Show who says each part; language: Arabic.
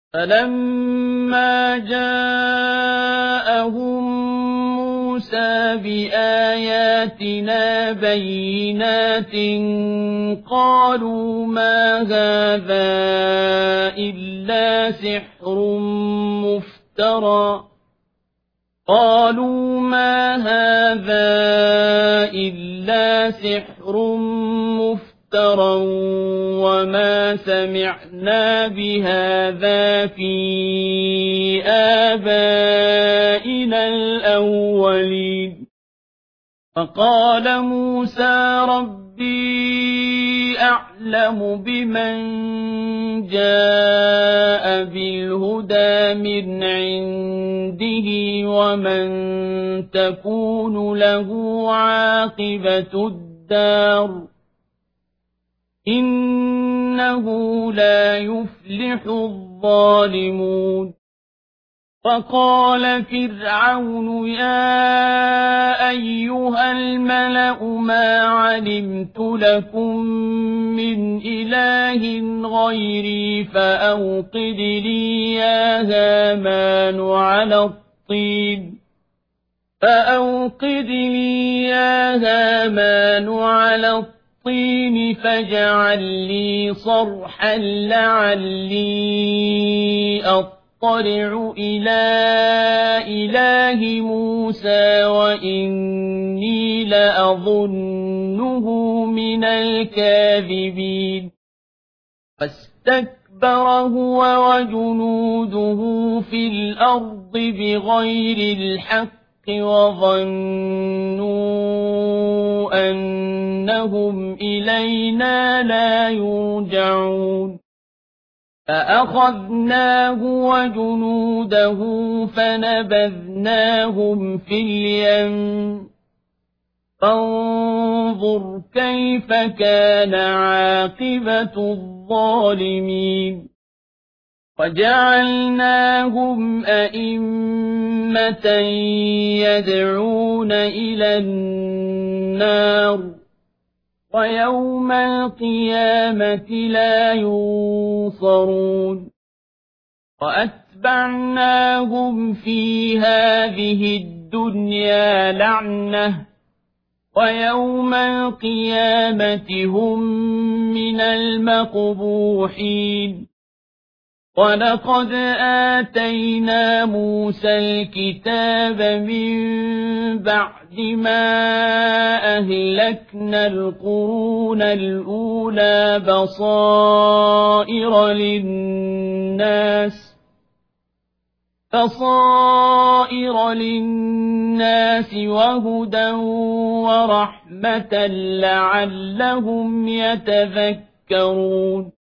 Speaker 1: فَلَمَّا جَاءَهُم مُوسَىٰ بِآيَاتِنَا بَيِّنَاتٍ قَالُوا مَا هَٰذَا إِلَّا سِحْرٌ مُّفْتَرًى وَمَا سَمِعْنَا بِهَٰذَا فِي آبَائِنَا الْأَوَّلِينَ فَقَالَ مُوسَىٰ رَبِّي أَعْلَمُ بِمَن جَاءَ بِالْهُدَىٰ مِنْ عِندِهِ وَمَن تَكُونُ لَهُ عَاقِبَةُ الدَّارِ ۖ إِنَّهُ لَا يُفْلِحُ الظَّالِمُونَ وَقَالَ فِرْعَوْنُ يَا أَيُّهَا الْمَلَأُ مَا عَلِمْتُ لَكُم مِّنْ إِلَٰهٍ غَيْرِي فَأَوْقِدْ لِي يَا هَامَانُ عَلَى الطِّينِ فَاجْعَل لِّي صَرْحًا لَّعَلِّي أَطَّلِعُ إِلَىٰ إِلَٰهِ مُوسَىٰ وَإِنِّي لَأَظُنُّهُ مِنَ الْكَاذِبِينَ فَاسْتَكْبَرَ هُوَ وَجُنُودُهُ فِي الْأَرْضِ بِغَيْرِ الْحَقِّ وَظَنُّوا أَنَّهُمْ إِلَيْنَا لَا يُرْجَعُونَ فَأَخَذْنَاهُ وَجُنُودَهُ فَنَبَذْنَاهُمْ فِي الْيَمِّ فانظُرْ كَيْفَ كَانَ عَاقِبَةُ الظَّالِمِينَ وَجَعَلْنَاهُمْ أَئِمَّةً يَدْعُونَ إِلَى النَّارِ وَيَوْمَ الْقِيَامَةِ لَا يُنصَرُونَ وَأَتْبَعْنَاهُمْ فِي هَٰذِهِ الدُّنْيَا لَعْنَةً وَيَوْمَ الْقِيَامَةِ هُم مِّنَ الْمَقْبُوحِينَ وَلَقَدْ آتَيْنَا مُوسَى الْكِتَابَ مِن بَعْدِ مَا أَهْلَكْنَا الْقُرُونَ الْأُولَىٰ بَصَائِرَ لِلنَّاسِ وَهُدًى وَرَحْمَةً لَّعَلَّهُمْ يَتَذَكَّرُونَ